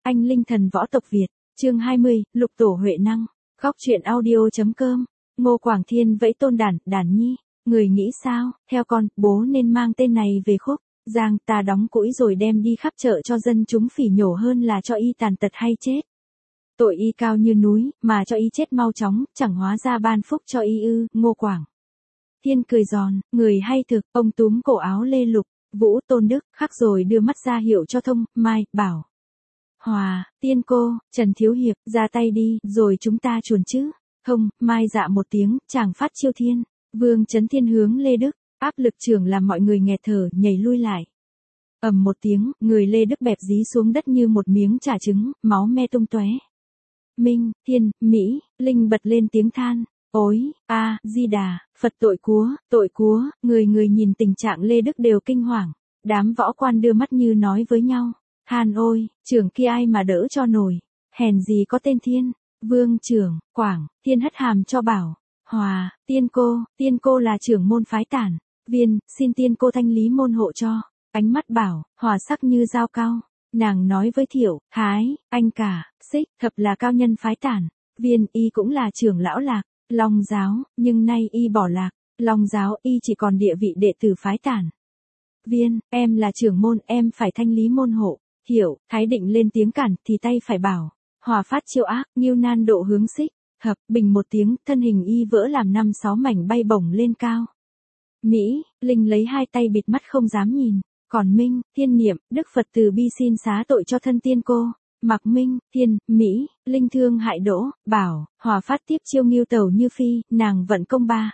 Anh Linh Thần Võ Tộc Việt, chương 20, Lục Tổ Huệ Năng, góc truyện audio.com, Ngô Quảng Thiên vẫy tôn đản nhi, người nghĩ sao, theo con, bố nên mang tên này về Khúc, Giang ta đóng củi rồi đem đi khắp chợ cho dân chúng phỉ nhổ hơn là cho y tàn tật hay chết. Tội y cao như núi, mà cho y chết mau chóng, chẳng hóa ra ban phúc cho y ư, Ngô Quảng Thiên cười giòn, người hay thực, ông túm cổ áo Lê Lục, Vũ, Tôn Đức, khắc rồi đưa mắt ra hiệu cho Thông, Mai, Bảo, Hòa, Tiên Cô, Trần Thiếu Hiệp, ra tay đi, rồi chúng ta chuồn chứ. Thông, Mai dạ một tiếng, chàng phát chiêu thiên, Vương Chấn Thiên hướng Lê Đức, áp lực trưởng làm mọi người nghẹt thở, nhảy lui lại. Ầm một tiếng, người Lê Đức bẹp dí xuống đất như một miếng chả trứng, máu me tung tóe. Minh, Thiên, Mỹ, Linh bật lên tiếng than. Ôi, Di Đà, Phật tội cúa, người nhìn tình trạng Lê Đức đều kinh hoàng. Đám võ quan đưa mắt như nói với nhau. Hàn ôi, trưởng kia ai mà đỡ cho nổi. Hèn gì có tên Thiên, Vương trưởng, Quảng, Thiên hất hàm cho Bảo, Hòa, Tiên cô là trưởng môn phái Tản. Viên, xin Tiên cô thanh lý môn hộ cho. Ánh mắt Bảo, Hòa sắc như dao cao. Nàng nói với Thiệu, Thái, anh cả, Xích, Thập là cao nhân phái Tản. Viên, y cũng là trưởng lão Lạc, Long giáo, nhưng nay y bỏ Lạc, Long giáo y chỉ còn địa vị đệ tử phái Tản. Viên, em là trưởng môn, em phải thanh lý môn hộ. Thiệu, Thái định lên tiếng cản thì tay phải Bảo, Hòa phát chiêu ác, nghiêu nan độ hướng Xích. Thập, bình một tiếng, thân hình y vỡ làm 5-6 mảnh bay bổng lên cao. Mỹ, Linh lấy hai tay bịt mắt không dám nhìn. Còn Minh, Thiên niệm, Đức Phật từ bi xin xá tội cho thân Tiên cô. Mặc Minh, Thiên, Mỹ, Linh thương hại Đỗ, Bảo, Hòa phát tiếp chiêu nghiêu tẩu như phi, nàng vận công 3.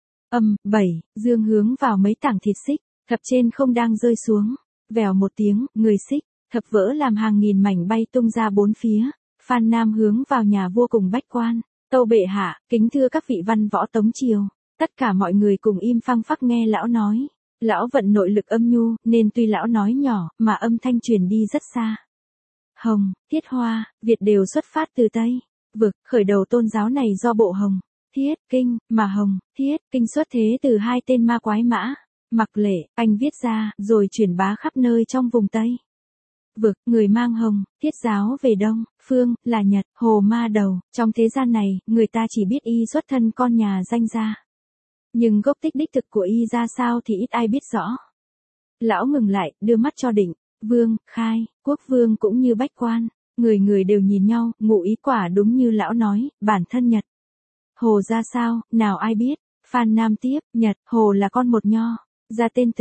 7, dương hướng vào mấy tảng thịt Xích, Thập trên không đang rơi xuống. Vèo một tiếng, người Xích, Thập vỡ làm hàng nghìn mảnh bay tung ra bốn phía. Phan Nam hướng vào nhà vua cùng bách quan. Tâu bệ hạ, kính thưa các vị văn võ tống triều. Tất cả mọi người cùng im phăng phắc nghe lão nói. Lão vận nội lực âm nhu, nên tuy lão nói nhỏ, mà âm thanh truyền đi rất xa. Hồng, Thiết Hoa, Việt đều xuất phát từ Tây Vực, khởi đầu tôn giáo này do bộ Hồng, Thiết, Kinh, mà Hồng, Thiết, Kinh xuất thế từ hai tên ma quái Mã, Mặc Lệ, Anh viết ra, rồi truyền bá khắp nơi trong vùng Tây Vực, người mang Hồng, Thiết giáo về Đông, Phương, là Nhật, Hồ ma đầu, trong thế gian này, người ta chỉ biết y xuất thân con nhà danh gia. Nhưng gốc tích đích thực của y ra sao thì ít ai biết rõ. Lão ngừng lại, đưa mắt cho Định, Vương, Khai, Quốc Vương cũng như bách quan. Người đều nhìn nhau, ngụ ý quả đúng như lão nói, bản thân Nhật. Hồ ra sao, nào ai biết. Phan Nam tiếp, Nhật, Hồ là con một nho. Ra tên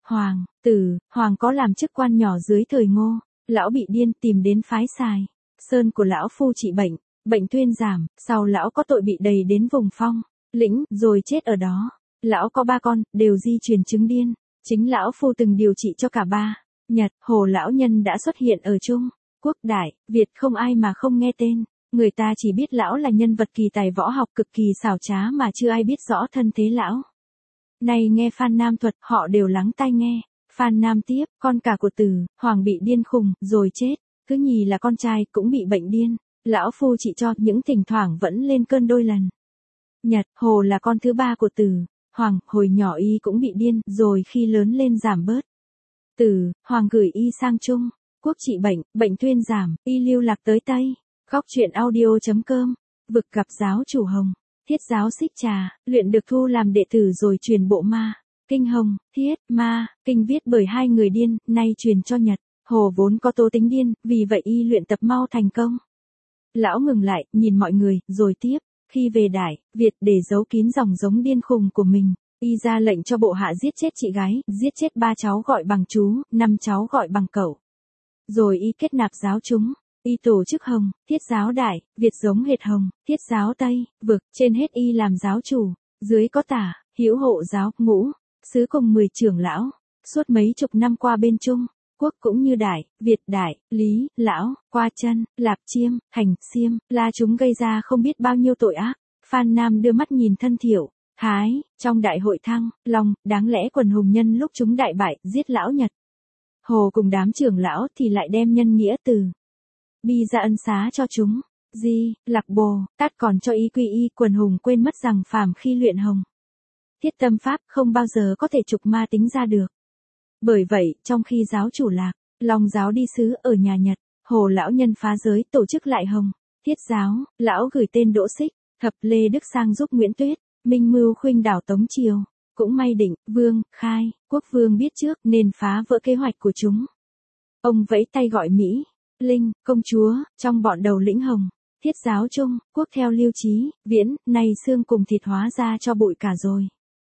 Hoàng có làm chức quan nhỏ dưới thời Ngô. Lão bị điên tìm đến phái Sài Sơn của lão phu trị bệnh thuyên giảm, sau lão có tội bị đầy đến vùng Phong Lĩnh, rồi chết ở đó. Lão có 3 con, đều di truyền chứng điên. Chính lão phu từng điều trị cho cả 3. Nhật, Hồ lão nhân đã xuất hiện ở Trung Quốc Đại, Việt không ai mà không nghe tên. Người ta chỉ biết lão là nhân vật kỳ tài võ học cực kỳ xảo trá mà chưa ai biết rõ thân thế lão. Này nghe Phan Nam thuật, họ đều lắng tai nghe. Phan Nam tiếp, con cả của Hoàng bị điên khùng, rồi chết. Thứ nhì là con trai, cũng bị bệnh điên. Lão phu trị cho, những thỉnh thoảng vẫn lên cơn đôi lần. Nhật, Hồ là con thứ 3 của Hoàng, hồi nhỏ y cũng bị điên, rồi khi lớn lên giảm bớt. Hoàng gửi y sang Trung Quốc trị bệnh thuyên giảm, y lưu lạc tới Tây. Góc truyện audio.com, Vực gặp giáo chủ Hồng, Thiết giáo Xích Trà, luyện được thu làm đệ tử rồi truyền bộ ma. Kinh Hồng, Thiết, Ma, kinh viết bởi 2 người điên, nay truyền cho Nhật. Hồ vốn có tố tính điên, vì vậy y luyện tập mau thành công. Lão ngừng lại, nhìn mọi người, rồi tiếp. Khi về Đại Việt để giấu kín dòng giống điên khùng của mình, y ra lệnh cho bộ hạ giết chết chị gái, giết chết 3 cháu gọi bằng chú, 5 cháu gọi bằng cậu. Rồi y kết nạp giáo chúng, y tổ chức Hồng, Thiết giáo Đại Việt giống hệt Hồng, Thiết giáo Tây Vực, trên hết y làm giáo chủ, dưới có Tả, Hữu hộ giáo, Ngũ, Sứ cùng 10 trưởng lão. Suốt mấy chục năm qua bên Trung Quốc cũng như Đại Việt, Đại, Lý, Lão, Qua Chân, Lạp Chiêm, Hành, Xiêm, La chúng gây ra không biết bao nhiêu tội ác. Phan Nam đưa mắt nhìn thân Thiệu, Thái, trong đại hội Thăng Long, đáng lẽ quần hùng nhân lúc chúng đại bại, giết lão Nhật. Hồ cùng đám trưởng lão thì lại đem nhân nghĩa bi ra ân xá cho chúng. Lạc Bồ Tát còn cho y quy y, quần hùng quên mất rằng phàm khi luyện Hồng, Thiết tâm pháp không bao giờ có thể trục ma tính ra được. Bởi vậy, trong khi giáo chủ Lạc, Long giáo đi sứ ở nhà Nhật, Hồ lão nhân phá giới tổ chức lại Hồng, Thiết giáo, lão gửi tên Đỗ Xích, Thập Lê Đức sang giúp Nguyễn Tuyết, minh mưu khuynh đảo Tống Triều. Cũng may Định, Vương, Khai, Quốc Vương biết trước nên phá vỡ kế hoạch của chúng. Ông vẫy tay gọi Mỹ, Linh, công chúa, trong bọn đầu lĩnh Hồng, Thiết giáo chung, quốc theo Liêu Chí, Viễn, nay xương cùng thịt hóa ra cho bụi cả rồi.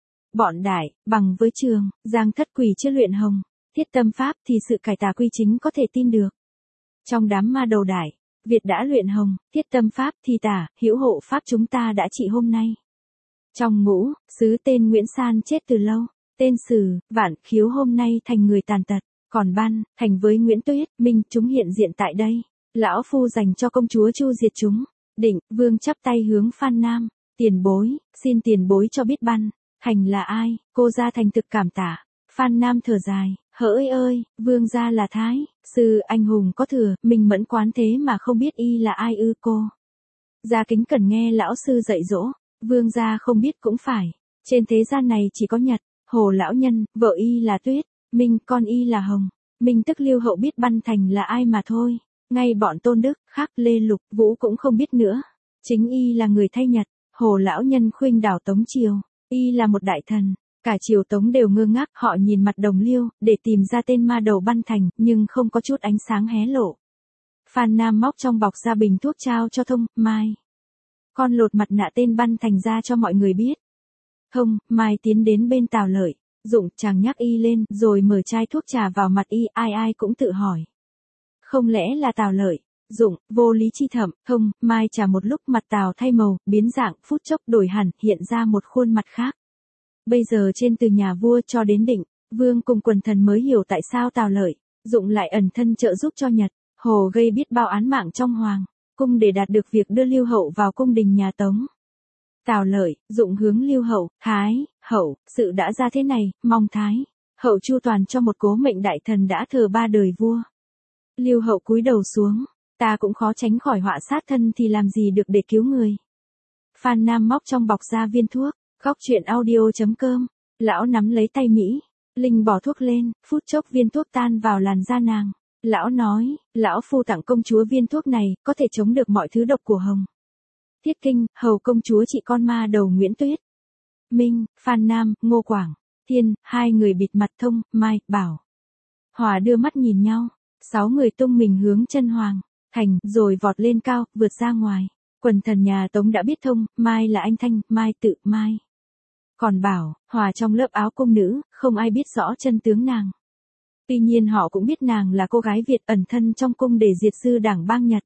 Bọn Đại, bằng với Trường, Giang Thất Quỷ chưa luyện Hồng, Thiết tâm pháp thì sự cải tà quy chính có thể tin được. Trong đám ma đầu Đại, Việt đã luyện Hồng, Thiết tâm pháp thì tả, hữu hộ pháp chúng ta đã trị hôm nay. Trong ngũ, sứ tên Nguyễn San chết từ lâu, tên Sử, Vạn, Khiếu hôm nay thành người tàn tật, còn Ban, Thành với Nguyễn Tuyết, Minh chúng hiện diện tại đây. Lão phu dành cho công chúa chu diệt chúng. Định, Vương chắp tay hướng Phan Nam, tiền bối, xin tiền bối cho biết Ban, Thành là ai, cô gia thành thực cảm tả. Phan Nam thở dài, hỡi ơi, Vương gia là Thái, sư anh hùng có thừa, mình mẫn quán thế mà không biết y là ai ư cô. Gia kính cần nghe lão sư dạy dỗ, Vương gia không biết cũng phải, trên thế gian này chỉ có Nhật, Hồ lão nhân, vợ y là Tuyết, Minh con y là Hồng, Minh tức Liêu hậu biết Ban Thành là ai mà thôi. Ngay bọn Tôn Đức, Khắc, Lê Lục, Vũ cũng không biết nữa. Chính y là người thay Nhật, Hồ lão nhân khuynh đảo Tống Triều, y là một đại thần. Cả triều Tống đều ngơ ngác, họ nhìn mặt Đồng Liêu, để tìm ra tên ma đầu Ban Thành, nhưng không có chút ánh sáng hé lộ. Phan Nam móc trong bọc ra bình thuốc trao cho Thông, Mai. Con lột mặt nạ tên Ban Thành ra cho mọi người biết. Thông, Mai tiến đến bên Tào Lợi, Dụng chàng nhắc y lên, rồi mở chai thuốc trà vào mặt y, ai ai cũng tự hỏi. Không lẽ là Tào Lợi, Dụng, vô lý chi thẩm, Thông, Mai trà một lúc mặt Tào thay màu, biến dạng, phút chốc đổi hẳn, hiện ra một khuôn mặt khác. Bây giờ trên từ nhà vua cho đến Định, Vương cùng quần thần mới hiểu tại sao Tào Lợi, Dụng lại ẩn thân trợ giúp cho Nhật, Hồ gây biết bao án mạng trong hoàng cung để đạt được việc đưa Liêu hậu vào cung đình nhà Tống. Tào Lợi, Dụng hướng Liêu hậu, Thái, hậu, sự đã ra thế này, mong Thái, hậu chu toàn cho một cố mệnh đại thần đã thờ 3 đời vua. Liêu hậu cúi đầu xuống, ta cũng khó tránh khỏi họa sát thân thì làm gì được để cứu người. Phan Nam móc trong bọc ra viên thuốc, khóc chuyện audio.com, lão nắm lấy tay Mỹ, Linh bỏ thuốc lên, phút chốc viên thuốc tan vào làn da nàng. Lão nói, lão phu tặng công chúa viên thuốc này, có thể chống được mọi thứ độc của Hồng. Thiết Kinh, hầu công chúa trị con ma đầu Nguyễn Tuyết. Minh, Phan Nam, Ngô Quảng, Thiên, hai người bịt mặt Thông, Mai, Bảo. Hòa đưa mắt nhìn nhau, 6 người tung mình hướng chân Hoàng, Thành, rồi vọt lên cao, vượt ra ngoài. Quần thần nhà Tống đã biết Thông, Mai là anh Thanh, Mai tự Mai. Còn Bảo, Hòa trong lớp áo cung nữ, không ai biết rõ chân tướng nàng. Tuy nhiên họ cũng biết nàng là cô gái Việt ẩn thân trong cung để diệt sư đảng bang Nhật.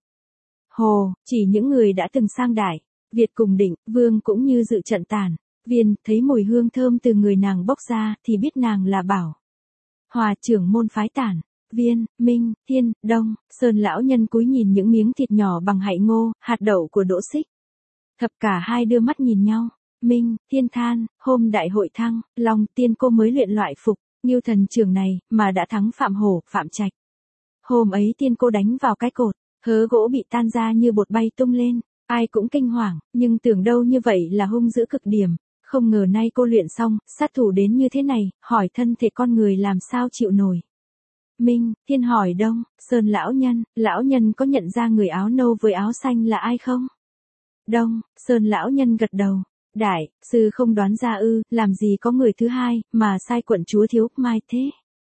Hồ, chỉ những người đã từng sang Đại, Việt cùng Định, Vương cũng như dự trận tàn, Viên, thấy mùi hương thơm từ người nàng bốc ra thì biết nàng là Bảo. Hòa trưởng môn phái Tản, Viên, Minh, Thiên, Đông, Sơn lão nhân cúi nhìn những miếng thịt nhỏ bằng hại ngô, hạt đậu của Đỗ Xích. Thập cả hai đưa mắt nhìn nhau, Minh, Thiên than, hôm đại hội thăng, Long tiên cô mới luyện loại phục, Ngưu thần trường này, mà đã thắng Phạm Hổ, Phạm Trạch. Hôm ấy tiên cô đánh vào cái cột, hớ gỗ bị tan ra như bột bay tung lên, ai cũng kinh hoàng, nhưng tưởng đâu như vậy là hung dữ cực điểm. Không ngờ nay cô luyện xong, sát thủ đến như thế này, hỏi thân thể con người làm sao chịu nổi. Minh, Thiên hỏi Đông, Sơn lão nhân có nhận ra người áo nâu với áo xanh là ai không? Đông, Sơn lão nhân gật đầu. Đại, sư không đoán ra ư, làm gì có người thứ hai, mà sai quận chúa Thiếu Mai thế.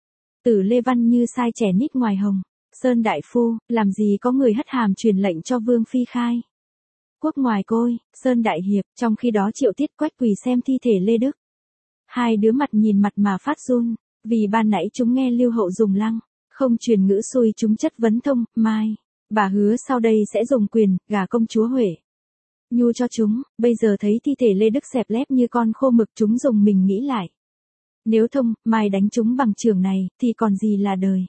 Tử Lê Văn như sai trẻ nít ngoài Hồng. Sơn đại phu, làm gì có người hất hàm truyền lệnh cho Vương Phi khai. Quốc ngoài côi, Sơn đại hiệp, trong khi đó Triệu Tiết Quách quỳ xem thi thể Lê Đức. Hai đứa mặt nhìn mặt mà phát run, vì ban nãy chúng nghe Lưu Hậu dùng lăng, không truyền ngữ xui chúng chất vấn Thông, Mai. Bà hứa sau đây sẽ dùng quyền, gả công chúa Huệ Nhu cho chúng, bây giờ thấy thi thể Lê Đức xẹp lép như con khô mực chúng dùng mình nghĩ lại. Nếu Thông, Mai đánh chúng bằng trường này, thì còn gì là đời.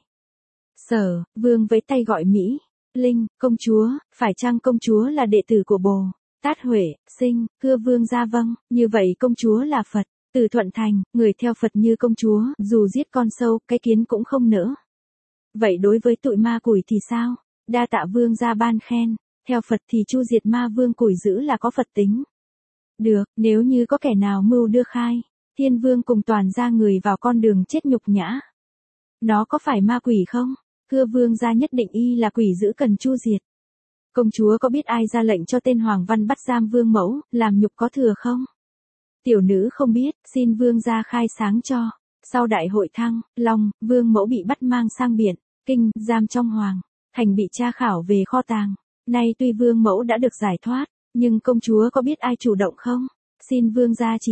Sở, Vương với tay gọi Mỹ, Linh, công chúa, phải chăng công chúa là đệ tử của Bồ Tát Huệ, Sinh, thưa Vương gia vâng, như vậy công chúa là Phật, từ Thuận Thành, người theo Phật như công chúa, dù giết con sâu, cái kiến cũng không nỡ. Vậy đối với tụi ma củi thì sao? Đa tạ Vương gia ban khen, theo Phật thì chu diệt ma vương củi dữ là có Phật tính. Được, nếu như có kẻ nào mưu đưa khai, Thiên Vương cùng toàn ra người vào con đường chết nhục nhã. Nó có phải ma quỷ không? Hứa vương gia nhất định y là quỷ dữ cần chu diệt. Công chúa có biết ai ra lệnh cho tên Hoàng Văn bắt giam vương mẫu, làm nhục có thừa không? Tiểu nữ không biết, xin vương gia khai sáng cho. Sau đại hội Thăng, Long, vương mẫu bị bắt mang sang biển, Kinh, giam trong Hoàng thành bị tra khảo về kho tàng. Nay tuy vương mẫu đã được giải thoát, nhưng công chúa có biết ai chủ động không? Xin vương gia chỉ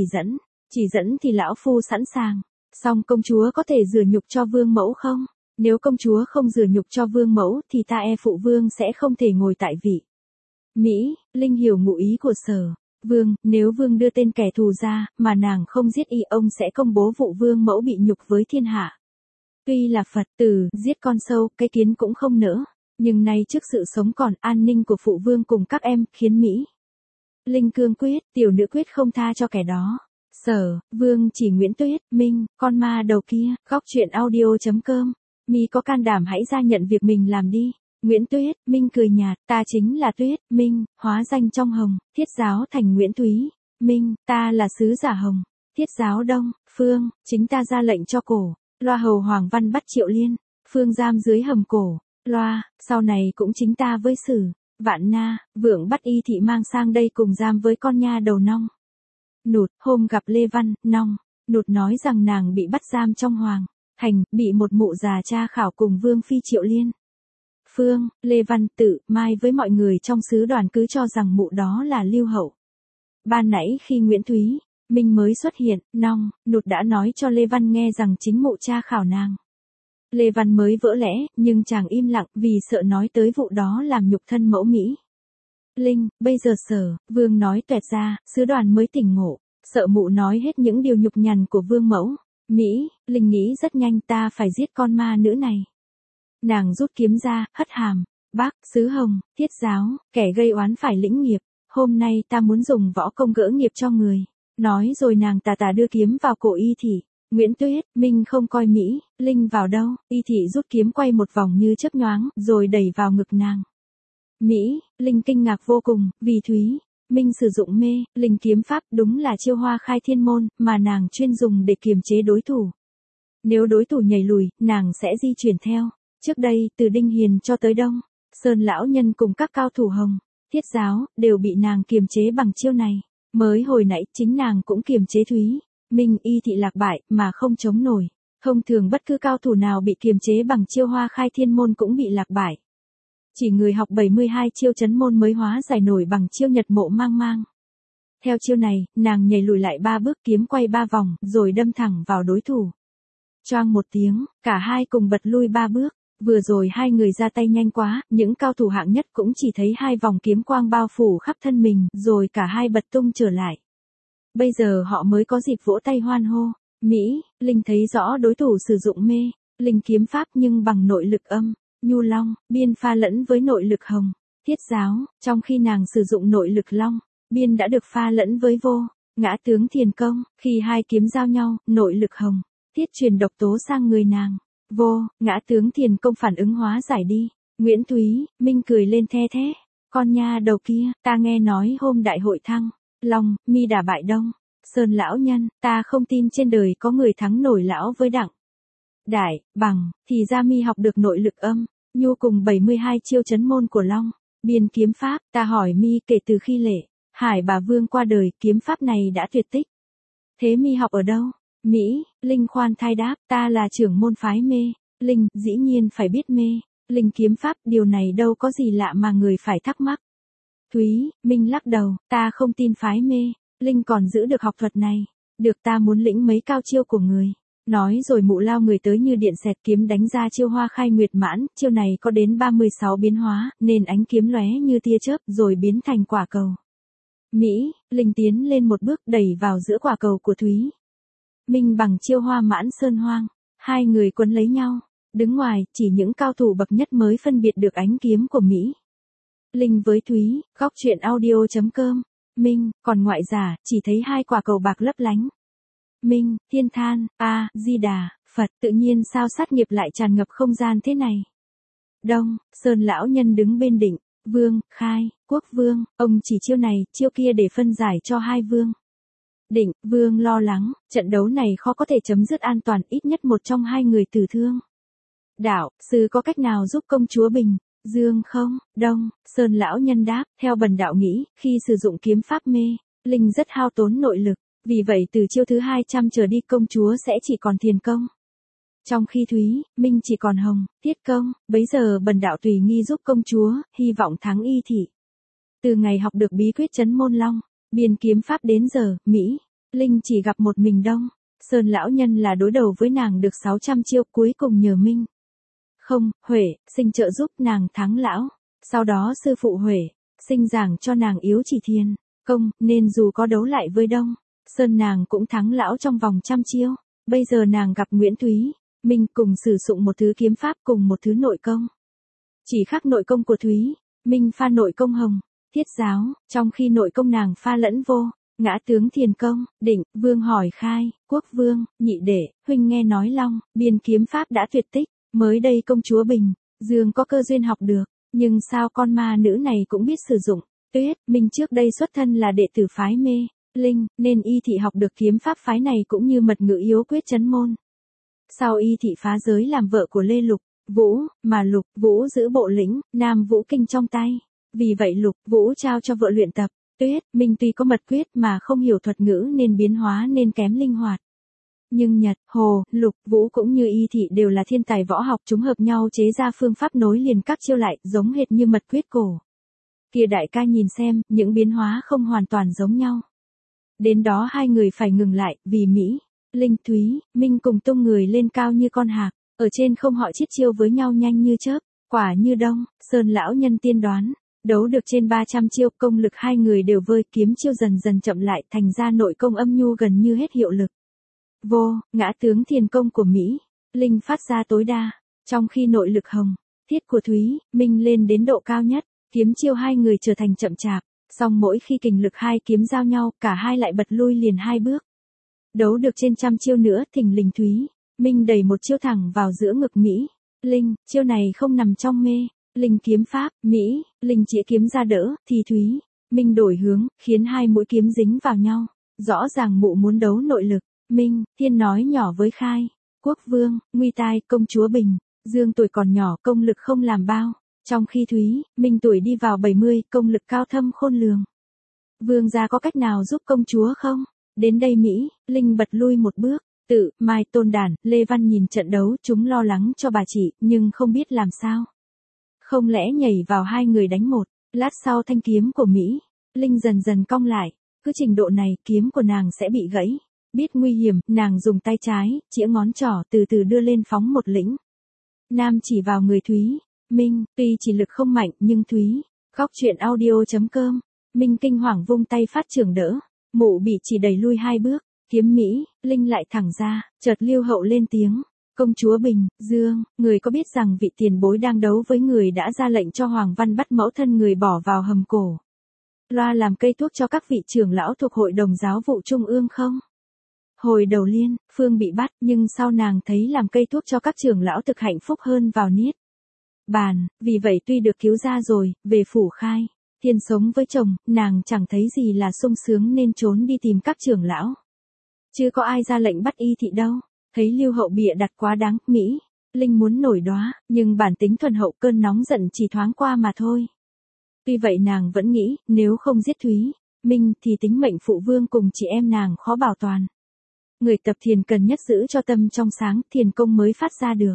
dẫn thì lão phu sẵn sàng. Song công chúa có thể rửa nhục cho vương mẫu không? Nếu công chúa không rửa nhục cho vương mẫu thì ta e phụ vương sẽ không thể ngồi tại vị. Mỹ, Linh hiểu ngụ ý của Sở Vương, nếu vương đưa tên kẻ thù ra, mà nàng không giết y, ông sẽ công bố vụ vương mẫu bị nhục với thiên hạ. Tuy là Phật tử, giết con sâu, cái kiến cũng không nỡ. Nhưng nay trước sự sống còn an ninh của phụ vương cùng các em, khiến Mỹ Linh cương quyết, tiểu nữ quyết không tha cho kẻ đó. Sở Vương chỉ Nguyễn Tuyết, Minh, con ma đầu kia, góc truyện audio.com. Mi có can đảm hãy ra nhận việc mình làm đi. Nguyễn Tuyết, Minh cười nhạt, ta chính là Tuyết, Minh, hóa danh trong Hồng, Thiết giáo thành Nguyễn Thúy. Minh, ta là sứ giả Hồng, Thiết giáo Đông, Phương, chính ta ra lệnh cho cổ. Loa hầu Hoàng Văn bắt Triệu Liên, Phương giam dưới hầm cổ. Loa, sau này cũng chính ta với Sử Vạn Na, Vượng bắt y thị mang sang đây cùng giam với con nha đầu Nong. Nụt, hôm gặp Lê Văn, Nong, Nụt nói rằng nàng bị bắt giam trong Hoàng thành, bị một mụ già tra khảo cùng Vương Phi Triệu Liên. Phương, Lê Văn tự mai với mọi người trong sứ đoàn cứ cho rằng mụ đó là Lưu Hậu. Ban nãy khi Nguyễn Thúy, Minh mới xuất hiện, Nong, Nụt đã nói cho Lê Văn nghe rằng chính mụ tra khảo nàng. Lê Văn mới vỡ lẽ, nhưng chàng im lặng vì sợ nói tới vụ đó làm nhục thân mẫu Mỹ Linh. Bây giờ Sở Vương nói toẹt ra, sứ đoàn mới tỉnh ngộ, sợ mụ nói hết những điều nhục nhằn của vương mẫu. Mỹ Linh nghĩ rất nhanh, ta phải giết con ma nữ này. Nàng rút kiếm ra, hất hàm, bác, sứ Hồng, Thiết giáo, kẻ gây oán phải lĩnh nghiệp. Hôm nay ta muốn dùng võ công gỡ nghiệp cho người. Nói rồi nàng tà tà đưa kiếm vào cổ y thị. Nguyễn Tuyết, Minh không coi Mỹ Linh vào đâu, y thị rút kiếm quay một vòng như chớp nhoáng, rồi đẩy vào ngực nàng. Mỹ Linh kinh ngạc vô cùng, vì Thúy Minh sử dụng mê Linh kiếm pháp đúng là chiêu Hoa Khai Thiên Môn, mà nàng chuyên dùng để kiềm chế đối thủ. Nếu đối thủ nhảy lùi, nàng sẽ di chuyển theo. Trước đây, từ Đinh Hiền cho tới Đông Sơn lão nhân cùng các cao thủ Hồng, Thiết giáo, đều bị nàng kiềm chế bằng chiêu này. Mới hồi nãy, chính nàng cũng kiềm chế Thúy Minh y thị lạc bại, mà không chống nổi. Thông thường bất cứ cao thủ nào bị kiềm chế bằng chiêu Hoa Khai Thiên Môn cũng bị lạc bại. Chỉ người học 72 chiêu chấn môn mới hóa giải nổi bằng chiêu Nhật Mộ Mang Mang. Theo chiêu này, nàng nhảy lùi lại 3 bước, kiếm quay 3 vòng, rồi đâm thẳng vào đối thủ. Choang một tiếng, cả hai cùng bật lui 3 bước. Vừa rồi hai người ra tay nhanh quá, những cao thủ hạng nhất cũng chỉ thấy 2 vòng kiếm quang bao phủ khắp thân mình, rồi cả hai bật tung trở lại. Bây giờ họ mới có dịp vỗ tay hoan hô. Mỹ Linh thấy rõ đối thủ sử dụng mê Linh kiếm pháp nhưng bằng nội lực âm, Nhu Long, Biên pha lẫn với nội lực Hồng, Thiết giáo, trong khi nàng sử dụng nội lực Long, Biên đã được pha lẫn với Vô, Ngã Tướng Thiền Công. Khi hai kiếm giao nhau, nội lực Hồng, Thiết truyền độc tố sang người nàng. Vô, Ngã Tướng Thiền Công phản ứng hóa giải đi. Nguyễn Thúy, Minh cười lên the thế. Con nha đầu kia, ta nghe nói hôm đại hội Thăng Long, mi đả bại Đông Sơn lão nhân, ta không tin trên đời có người thắng nổi lão với Đặng Đại Bằng, thì ra mi học được nội lực âm, Nhu cùng 72 chiêu chấn môn của Long, Biên kiếm pháp. Ta hỏi mi, kể từ khi Lệ Hải bà Vương qua đời, kiếm pháp này đã tuyệt tích. Thế mi học ở đâu? Mỹ Linh khoan thai đáp, ta là trưởng môn phái mê Linh, dĩ nhiên phải biết mê Linh kiếm pháp, điều này đâu có gì lạ mà người phải thắc mắc. Thúy Minh lắc đầu, ta không tin phái mê Linh còn giữ được học thuật này. Được, ta muốn lĩnh mấy cao chiêu của người. Nói rồi mụ lao người tới như điện xẹt, kiếm đánh ra chiêu Hoa Khai Nguyệt Mãn. Chiêu này có đến 36 biến hóa, nên ánh kiếm lóe như tia chớp, rồi biến thành quả cầu. Mỹ Linh tiến lên một bước, đẩy vào giữa quả cầu của Thúy Minh bằng chiêu Hoa Mãn Sơn Hoang. Hai người quấn lấy nhau. Đứng ngoài, chỉ những cao thủ bậc nhất mới phân biệt được ánh kiếm của Mỹ Linh với Thúy. Góc truyện audio.com. Minh, còn ngoại giả, chỉ thấy 2 quả cầu bạc lấp lánh. Minh, Thiên than, Di Đà, Phật, tự nhiên sao sát nghiệp lại tràn ngập không gian thế này. Đông Sơn lão nhân đứng bên Định Vương, Khai, Quốc Vương, ông chỉ chiêu này, chiêu kia để phân giải cho 2 vương. Định Vương lo lắng, trận đấu này khó có thể chấm dứt an toàn, ít nhất một trong 2 người tử thương. Đạo, sư có cách nào giúp công chúa Bình, Dương không? Đông, Sơn lão nhân đáp, theo bần đạo nghĩ, khi sử dụng kiếm pháp mê, linh rất hao tốn nội lực, vì vậy từ chiêu thứ 200 trở đi công chúa sẽ chỉ còn thiền công. Trong khi Thúy, Minh chỉ còn hồng, tiết công, bấy giờ bần đạo tùy nghi giúp công chúa, hy vọng thắng y thị. Từ ngày học được bí quyết trấn môn long, biên kiếm pháp đến giờ, Mỹ, Linh chỉ gặp một mình Đông. Sơn lão nhân là đối đầu với nàng được 600 chiêu, cuối cùng nhờ Minh. Không, Huệ, sinh trợ giúp nàng thắng lão. Sau đó sư phụ Huệ, sinh giảng cho nàng yếu chỉ thiền công, nên dù có đấu lại với Đông, Sơn nàng cũng thắng lão trong vòng 100 chiêu. Bây giờ nàng gặp Nguyễn Thúy, Minh cùng sử dụng một thứ kiếm pháp cùng một thứ nội công. Chỉ khác nội công của Thúy, Minh pha nội công hồng, thiết giáo, trong khi nội công nàng pha lẫn vô, ngã tướng thiền công, Định, Vương hỏi Khai, Quốc Vương, nhị đệ, huynh nghe nói Long, biên kiếm pháp đã tuyệt tích, mới đây công chúa Bình, Dương có cơ duyên học được, nhưng sao con ma nữ này cũng biết sử dụng. Tuyết, Minh trước đây xuất thân là đệ tử phái mê, Linh, nên y thị học được kiếm pháp phái này cũng như mật ngữ yếu quyết trấn môn. Sau y thị phá giới làm vợ của Lê Lục, Vũ, mà Lục, Vũ giữ bộ lĩnh, Nam Vũ Kinh trong tay. Vì vậy Lục, Vũ trao cho vợ luyện tập. Tuyết, Minh tuy có mật quyết mà không hiểu thuật ngữ nên biến hóa nên kém linh hoạt. Nhưng Nhật, Hồ, Lục, Vũ cũng như y thị đều là thiên tài võ học, chúng hợp nhau chế ra phương pháp nối liền các chiêu lại, giống hệt như mật quyết cổ. Kìa đại ca nhìn xem, những biến hóa không hoàn toàn giống nhau. Đến đó hai người phải ngừng lại, vì Mỹ, Linh, Thúy, Minh cùng tung người lên cao như con hạc, ở trên không họ chiết chiêu với nhau nhanh như chớp, quả như Đông, Sơn lão nhân tiên đoán. Đấu được trên 300 chiêu, công lực hai người đều vơi, kiếm chiêu dần dần chậm lại, thành ra nội công âm nhu gần như hết hiệu lực. Vô, ngã tướng thiền công của Mỹ, Linh phát ra tối đa, trong khi nội lực hồng, thiết của Thúy, Minh lên đến độ cao nhất, kiếm chiêu hai người trở thành chậm chạp, song mỗi khi kình lực hai kiếm giao nhau, cả hai lại bật lui liền 2 bước. Đấu được trên 100 chiêu nữa, thình lình Thúy, Minh đẩy một chiêu thẳng vào giữa ngực Mỹ, Linh, chiêu này không nằm trong mê. Linh kiếm pháp, Mỹ, Linh chĩa kiếm ra đỡ, thì Thúy, Minh đổi hướng, khiến hai mũi kiếm dính vào nhau. Rõ ràng mụ muốn đấu nội lực. Minh, Thiên nói nhỏ với Khai, Quốc Vương, nguy tai, công chúa Bình, Dương tuổi còn nhỏ, công lực không làm bao. Trong khi Thúy, Minh tuổi đi vào 70, công lực cao thâm khôn lường. Vương gia có cách nào giúp công chúa không? Đến đây Mỹ, Linh bật lui một bước. Tự, Mai, Tôn Đản, Lê Văn nhìn trận đấu, chúng lo lắng cho bà chị, nhưng không biết làm sao. Không lẽ nhảy vào hai người đánh một, lát sau thanh kiếm của Mỹ, Linh dần dần cong lại, cứ trình độ này kiếm của nàng sẽ bị gãy. Biết nguy hiểm, nàng dùng tay trái, chĩa ngón trỏ từ từ đưa lên phóng một lĩnh. Nam chỉ vào người Thúy, Minh, tuy chỉ lực không mạnh nhưng Thúy, góc truyện audio.com, Minh kinh hoàng vung tay phát trưởng đỡ, mụ bị chỉ đẩy lui 2 bước, kiếm Mỹ, Linh lại thẳng ra, chợt Lưu Hậu lên tiếng. Công chúa Bình, Dương, người có biết rằng vị tiền bối đang đấu với người đã ra lệnh cho Hoàng Văn bắt mẫu thân người bỏ vào hầm cổ. Loa làm cây thuốc cho các vị trưởng lão thuộc Hội đồng Giáo vụ Trung ương không? Hồi đầu Liên, Phương bị bắt, nhưng sau nàng thấy làm cây thuốc cho các trưởng lão thực hạnh phúc hơn vào niết bàn, vì vậy tuy được cứu ra rồi, về phủ Khai, Thiên sống với chồng, nàng chẳng thấy gì là sung sướng nên trốn đi tìm các trưởng lão. Chưa có ai ra lệnh bắt y thị đâu. Thấy Lưu Hậu bịa đặt quá đáng, Mỹ, Linh muốn nổi đóa, nhưng bản tính thuần hậu cơn nóng giận chỉ thoáng qua mà thôi. Tuy vậy nàng vẫn nghĩ, nếu không giết Thúy, Minh thì tính mệnh phụ vương cùng chị em nàng khó bảo toàn. Người tập thiền cần nhất giữ cho tâm trong sáng, thiền công mới phát ra được.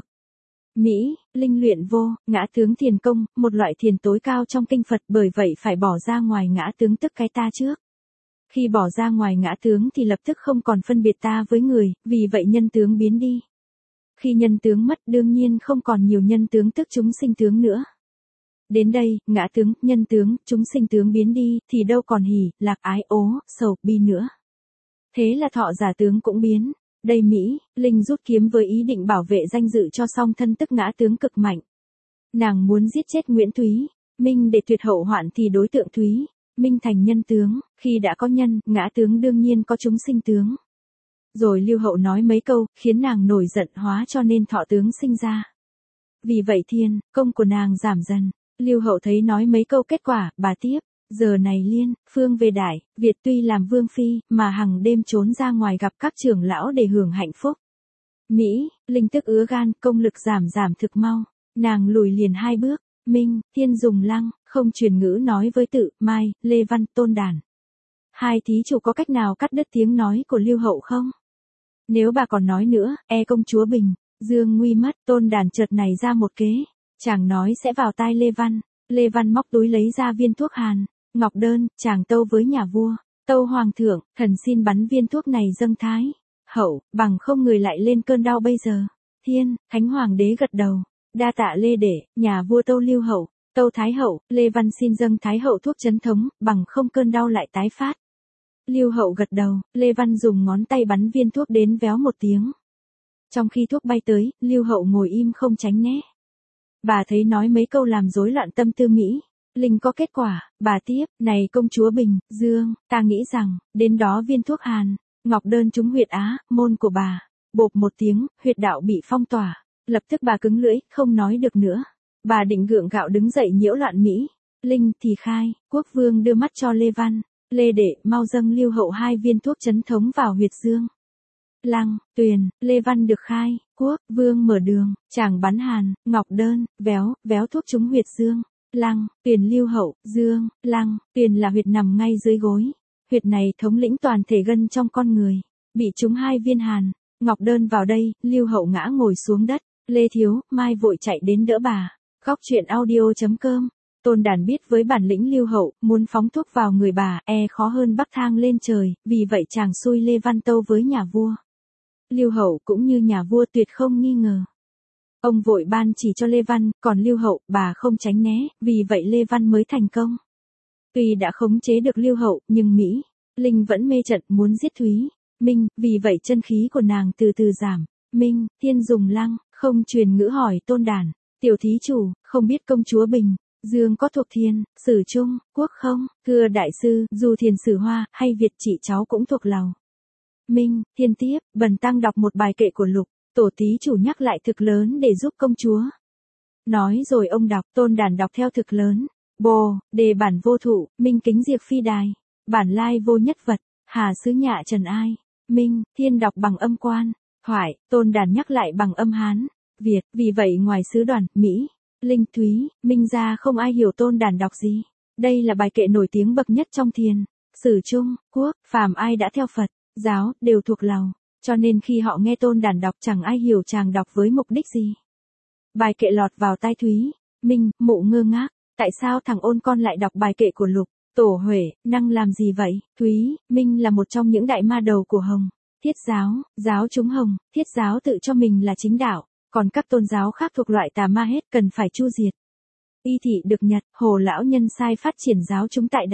Mỹ, Linh luyện vô, ngã tướng thiền công, một loại thiền tối cao trong kinh Phật, bởi vậy phải bỏ ra ngoài ngã tướng tức cái ta trước. Khi bỏ ra ngoài ngã tướng thì lập tức không còn phân biệt ta với người, vì vậy nhân tướng biến đi. Khi nhân tướng mất đương nhiên không còn nhiều nhân tướng tức chúng sinh tướng nữa. Đến đây, ngã tướng, nhân tướng, chúng sinh tướng biến đi, thì đâu còn hỉ, lạc ái ố, sầu, bi nữa. Thế là thọ giả tướng cũng biến. Đây Mỹ, Linh rút kiếm với ý định bảo vệ danh dự cho song thân tức ngã tướng cực mạnh. Nàng muốn giết chết Nguyễn Thúy, Minh để tuyệt hậu hoạn thì đối tượng Thúy. Minh thành nhân tướng, khi đã có nhân, ngã tướng đương nhiên có chúng sinh tướng. Rồi Lưu Hậu nói mấy câu, khiến nàng nổi giận hóa cho nên thọ tướng sinh ra. Vì vậy thiên, công của nàng giảm dần. Lưu Hậu thấy nói mấy câu kết quả, bà tiếp, giờ này Liên, Phương về Đại, Việt tuy làm vương phi, mà hằng đêm trốn ra ngoài gặp các trưởng lão để hưởng hạnh phúc. Mỹ, Linh tức ứa gan, công lực giảm thực mau. Nàng lùi liền 2 bước. Minh, Thiên dùng lăng, không truyền ngữ nói với Tự, Mai, Lê Văn, Tôn Đản. Hai thí chủ có cách nào cắt đứt tiếng nói của Lưu Hậu không? Nếu bà còn nói nữa, công chúa Bình, Dương nguy mất. Tôn Đản chợt này ra một kế. Chàng nói sẽ vào tai Lê Văn. Lê Văn móc túi lấy ra viên thuốc hàn. Ngọc đơn, chàng tâu với nhà vua. Tâu hoàng thượng, thần xin bắn viên thuốc này dâng Thái Hậu, bằng không người lại lên cơn đau bây giờ. Thiên, Thánh Hoàng đế gật đầu. Đa tạ Lê Đệ, nhà vua tâu Lưu Hậu. Tâu Thái Hậu, Lê Văn xin dâng Thái Hậu thuốc chấn thống, bằng không cơn đau lại tái phát. Lưu Hậu gật đầu, Lê Văn dùng ngón tay bắn viên thuốc đến véo một tiếng. Trong khi thuốc bay tới, Lưu Hậu ngồi im không tránh né. Bà thấy nói mấy câu làm rối loạn tâm tư Mỹ. Linh có kết quả, bà tiếp, này công chúa Bình, Dương, ta nghĩ rằng, đến đó viên thuốc hàn, Ngọc đơn trúng huyệt á, môn của bà. Bộp một tiếng, huyệt đạo bị phong tỏa. Lập tức bà cứng lưỡi, không nói được nữa. Bà định gượng gạo đứng dậy nhiễu loạn Mỹ. Linh thì khai, quốc vương đưa mắt cho Lê Văn. Lê Đệ, mau dâng Lưu Hậu 2 viên thuốc chấn thống vào huyệt Dương Lăng, Tuyền. Lê Văn được khai, quốc vương mở đường, chàng bắn hàn, Ngọc đơn, véo thuốc trúng huyệt Dương Lăng, Tuyền. Lưu Hậu, Dương Lăng, Tuyền là huyệt nằm ngay dưới gối. Huyệt này thống lĩnh toàn thể gân trong con người. Bị trúng 2 viên hàn, Ngọc đơn vào đây, Lưu Hậu ngã ngồi xuống đất. Lê Thiếu, Mai vội chạy đến đỡ bà. Góc truyện audio.com. Tôn Đản biết với bản lĩnh Lưu Hậu, muốn phóng thuốc vào người bà, khó hơn bắc thang lên trời, vì vậy chàng xui Lê Văn tâu với nhà vua. Lưu Hậu cũng như nhà vua tuyệt không nghi ngờ. Ông vội ban chỉ cho Lê Văn, còn Lưu Hậu, bà không tránh né, vì vậy Lê Văn mới thành công. Tuy đã khống chế được Lưu Hậu, nhưng Mỹ, Linh vẫn mê trận muốn giết Thúy Minh, vì vậy chân khí của nàng từ từ giảm. Minh, Thiên dùng lăng, không truyền ngữ hỏi Tôn Đản. Tiểu thí chủ, không biết công chúa Bình, Dương có thuộc Thiên, Sử Trung, Quốc không? Thưa đại sư, dù Thiền Sử Hoa, hay Việt chị cháu cũng thuộc lầu. Minh, Thiên tiếp, bần tăng đọc một bài kệ của Lục, tổ thí chủ nhắc lại thực lớn để giúp công chúa. Nói rồi ông đọc, Tôn Đản đọc theo thực lớn. Bồ, đề bản vô thụ, Minh kính diệt phi đài. Bản lai vô nhất vật, hà sứ nhạ trần ai. Minh, Thiên đọc bằng âm quan. Thoại, Tôn Đản nhắc lại bằng âm Hán, Việt, vì vậy ngoài sứ đoàn, Mỹ, Linh, Thúy, Minh ra không ai hiểu Tôn Đản đọc gì. Đây là bài kệ nổi tiếng bậc nhất trong Thiền, Sử Trung, Quốc, phàm ai đã theo Phật, giáo, đều thuộc lầu. Cho nên khi họ nghe Tôn Đản đọc chẳng ai hiểu chàng đọc với mục đích gì. Bài kệ lọt vào tai Thúy Minh, mụ ngơ ngác, tại sao thằng ôn con lại đọc bài kệ của Lục, Tổ Huệ, năng làm gì vậy? Thúy Minh là một trong những đại ma đầu của Hồng Thiết giáo, giáo chúng Hồng Thiết giáo tự cho mình là chính đạo, còn các tôn giáo khác thuộc loại tà ma hết, cần phải chu diệt. Y thị được Nhật, Hồ lão nhân sai phát triển giáo chúng tại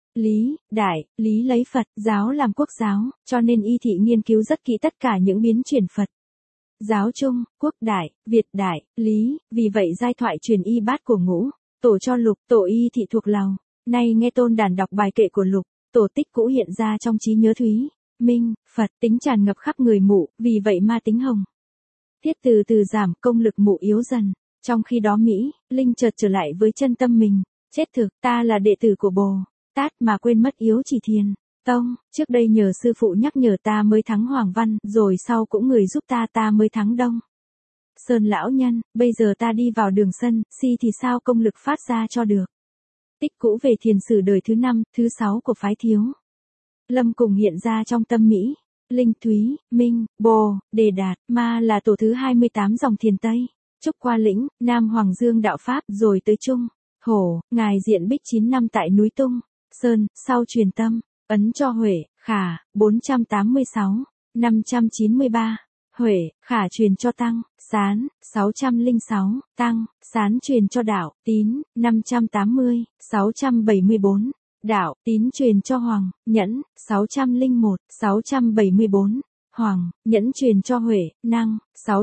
Đại Lý lấy Phật giáo làm quốc giáo, cho nên Y thị nghiên cứu rất kỹ tất cả những biến chuyển Phật giáo Trung, Quốc Đại, Việt Đại, Lý, vì vậy giai thoại truyền y bát của Ngũ Tổ cho Lục, Tổ Y thị thuộc lầu. Nay nghe Tôn Đản đọc bài kệ của Lục, Tổ tích cũ hiện ra trong trí nhớ Thúy Minh, Phật tính tràn ngập khắp người mụ, vì vậy ma tính Hồng Thiết từ từ giảm, công lực mụ yếu dần. Trong khi đó Mỹ, Linh chợt trở lại với chân tâm mình. Chết thực, ta là đệ tử của Bồ Tát mà quên mất yếu chỉ Thiền Tông, trước đây nhờ sư phụ nhắc nhở ta mới thắng Hoàng Văn, rồi sau cũng người giúp ta mới thắng Đông Sơn lão nhân, bây giờ ta đi vào đường sân, thì sao công lực phát ra cho được. Tích cũ về thiền sử đời thứ 5, thứ 6 của phái Thiếu Lâm cùng hiện ra trong tâm Mỹ. Linh, Thúy, Minh, Bồ, Đề Đạt, Ma là tổ thứ 28 dòng thiền Tây. Trúc qua lĩnh, Nam Hoàng Dương đạo Pháp rồi tới Trung Hổ, ngài diện bích 9 năm tại núi Tung Sơn, sau truyền tâm, ấn cho Huệ, Khả, 486, 593. Huệ, Khả truyền cho Tăng, Sán, 606, Tăng, Sán truyền cho Đạo, Tín, 580, 674. Đạo, Tín truyền cho Hoàng, Nhẫn, 601, 674. Hoàng, Nhẫn truyền cho Huệ, Năng,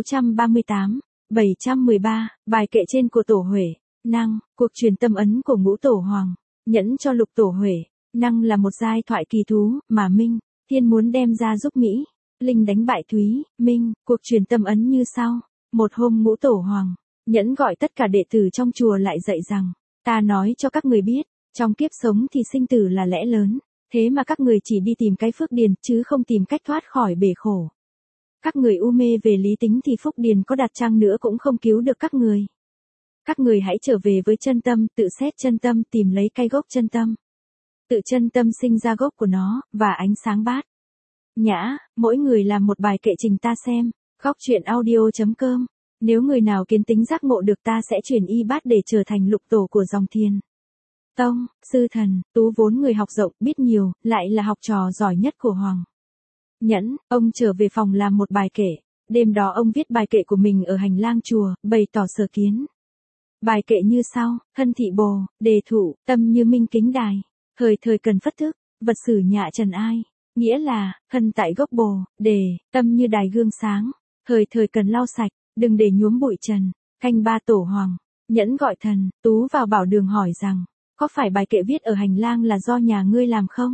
638, 713. Bài kệ trên của Tổ Huệ, Năng, cuộc truyền tâm ấn của Ngũ Tổ Hoàng, Nhẫn cho Lục Tổ Huệ, Năng là một giai thoại kỳ thú, mà Minh, Thiên muốn đem ra giúp Mỹ, Linh đánh bại Thúy Minh, cuộc truyền tâm ấn như sau. Một hôm Ngũ Tổ Hoàng, Nhẫn gọi tất cả đệ tử trong chùa lại dạy rằng, ta nói cho các người biết, trong kiếp sống thì sinh tử là lẽ lớn, thế mà các người chỉ đi tìm cái phước điền, chứ không tìm cách thoát khỏi bể khổ. Các người u mê về lý tính thì Phúc Điền có đặt chăng nữa cũng không cứu được các người. Các người hãy trở về với chân tâm, tự xét chân tâm, tìm lấy cây gốc chân tâm. Tự chân tâm sinh ra gốc của nó, và ánh sáng bát. Nhã, mỗi người làm một bài kệ trình ta xem. Góc truyện audio.com. Nếu người nào kiến tính giác ngộ được ta sẽ truyền y bát để trở thành lục tổ của dòng Thiền Tông. Sư thần, Tú vốn người học rộng, biết nhiều, lại là học trò giỏi nhất của Hoàng Nhẫn. Ông trở về phòng làm một bài kệ. Đêm đó ông viết bài kệ của mình ở hành lang chùa, bày tỏ sở kiến. Bài kệ như sau: thân thị bồ, đề thụ, tâm như minh kính đài. Thời thời cần phất thức, vật xử nhạ trần ai. Nghĩa là, thân tại gốc bồ, đề, tâm như đài gương sáng. Thời thời cần lau sạch, đừng để nhuốm bụi trần. Canh ba tổ Hoàng Nhẫn gọi thần, Tú vào bảo đường hỏi rằng, có phải bài kệ viết ở hành lang là do nhà ngươi làm không?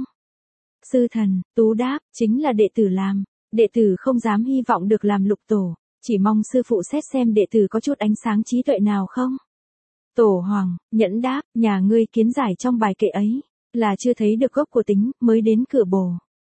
Sư thần, Tú đáp, chính là đệ tử làm. Đệ tử không dám hy vọng được làm lục tổ, chỉ mong sư phụ xét xem đệ tử có chút ánh sáng trí tuệ nào không? Tổ Hoàng Nhẫn đáp, nhà ngươi kiến giải trong bài kệ ấy, là chưa thấy được gốc của tính, mới đến cửa bồ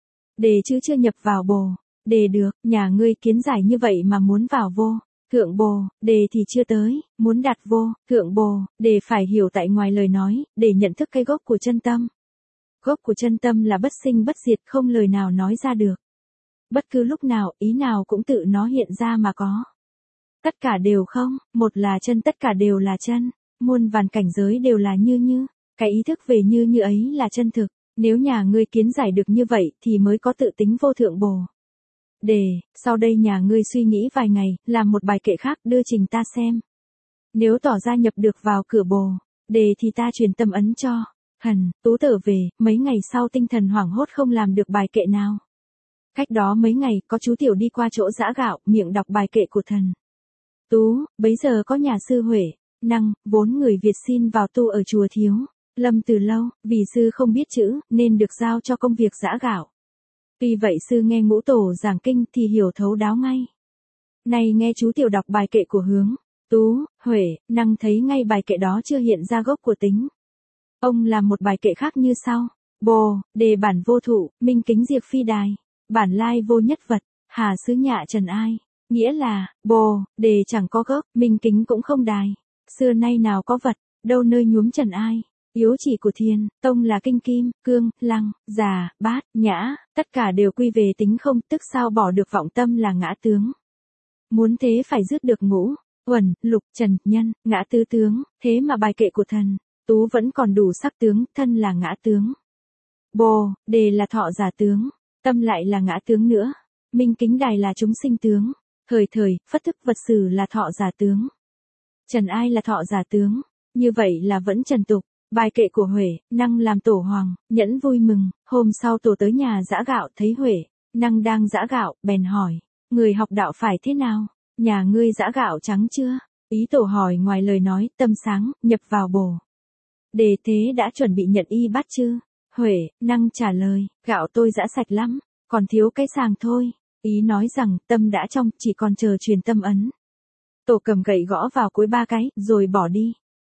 đề chứ chưa nhập vào bồ đề được. Nhà ngươi kiến giải như vậy mà muốn vào vô thượng bồ đề thì chưa tới, muốn đặt vô thượng bồ đề phải hiểu tại ngoài lời nói, để nhận thức cái gốc của chân tâm. Gốc của chân tâm là bất sinh bất diệt, không lời nào nói ra được. Bất cứ lúc nào, ý nào cũng tự nó hiện ra mà có. Tất cả đều không, một là chân, tất cả đều là chân. Muôn vàn cảnh giới đều là như. Cái ý thức về như ấy là chân thực. Nếu nhà ngươi kiến giải được như vậy thì mới có tự tính vô thượng bồ đề. Sau đây nhà ngươi suy nghĩ vài ngày, làm một bài kệ khác đưa trình ta xem. Nếu tỏ ra nhập được vào cửa bồ đề thì ta truyền tâm ấn cho. Thần, Tú trở về, mấy ngày sau tinh thần hoảng hốt không làm được bài kệ nào. Cách đó mấy ngày, có chú tiểu đi qua chỗ giã gạo, miệng đọc bài kệ của thần Tú. Bấy giờ có nhà sư Huệ Năng, vốn người Việt xin vào tu ở chùa Thiếu Lâm từ lâu, vì sư không biết chữ, nên được giao cho công việc giã gạo. Tuy vậy sư nghe ngũ tổ giảng kinh thì hiểu thấu đáo ngay. Này nghe chú tiểu đọc bài kệ của Hướng, Tú, Huệ, Năng thấy ngay bài kệ đó chưa hiện ra gốc của tính. Ông làm một bài kệ khác như sau: bồ, đề bản vô thụ, minh kính diệp phi đài. Bản lai vô nhất vật, hà xứ nhạ trần ai. Nghĩa là, bồ, đề chẳng có gốc, minh kính cũng không đài. Xưa nay nào có vật, đâu nơi nhuốm trần ai. Yếu chỉ của Thiền Tông là kinh kim, cương, lăng, già, bát, nhã, tất cả đều quy về tính không, tức sao bỏ được vọng tâm là ngã tướng. Muốn thế phải dứt được ngũ, uẩn, lục, trần, nhân, ngã tứ tướng, thế mà bài kệ của thần Tú vẫn còn đủ sắc tướng, thân là ngã tướng. Bồ, đề là thọ giả tướng, tâm lại là ngã tướng nữa. Minh kính đài là chúng sinh tướng, thời thời, phất thức vật xử là thọ giả tướng. Trần ai là thọ giả tướng, như vậy là vẫn trần tục. Bài kệ của Huệ, Năng làm tổ Hoàng Nhẫn vui mừng. Hôm sau tổ tới nhà giã gạo thấy Huệ, Năng đang giã gạo, bèn hỏi, người học đạo phải thế nào? Nhà ngươi giã gạo trắng chưa? Ý tổ hỏi ngoài lời nói, tâm sáng, nhập vào bồ đề thế đã chuẩn bị nhận y bát chưa? Huệ, Năng trả lời, gạo tôi giã sạch lắm, còn thiếu cái sàng thôi. Ý nói rằng tâm đã trong, chỉ còn chờ truyền tâm ấn. Tổ cầm gậy gõ vào cuối 3 cái, rồi bỏ đi.